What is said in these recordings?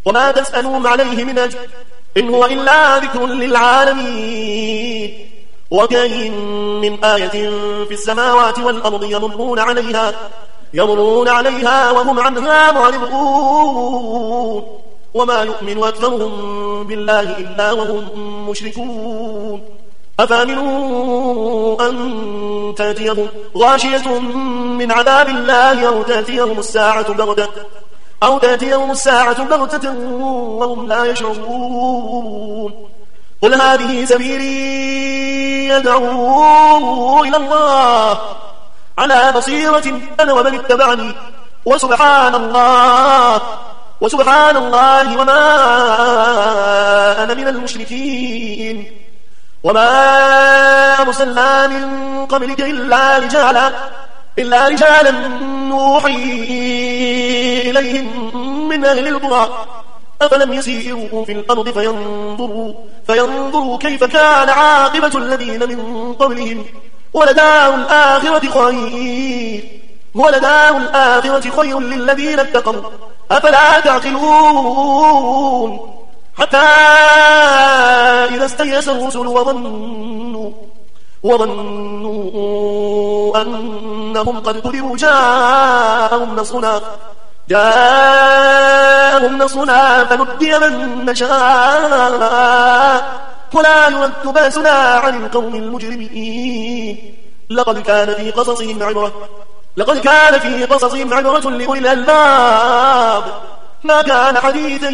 وما تسألهم عليه من أجر إن هو إلا ذكر للعالمين. وكأين من آية في السماوات والأرض يمرون عليها وهم عنها معرضون وما يؤمن أكثرهم بالله إلا وهم مشركون. أفامنوا أن تأتيهم غاشية من عذاب الله أو تأتيهم الساعة بغتة وهم لا يشعرون. قل هذه سبيلي يدعو إلى الله على بصيرة أنا ومن اتبعني وسبحان الله وما أنا من المشركين. وما أرسلنا من قبلك إلا رجالا نوحي إليهم من أهل القرى أفلم يسيروا في الأرض فينظروا كيف كان عاقبة الذين من قبلهم ولدار الآخرة خير للذين اتقوا أفلا تعقلون. حتى إذا استيأس الرسل وظنوا أنهم قد كذبوا جاءهم نصرنا فنجي من نشاء ولا يرد بأسنا عن القوم المجرمين. لقد كان في قصصهم عبرة لأولي الألباب ما كان حديثا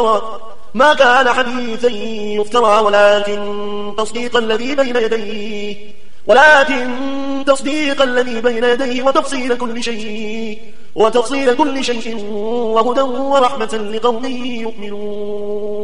يفترى ولكن تصديق الذي بين يديه وتفصيل كل شيء وهدى ورحمة لقوم يؤمنون.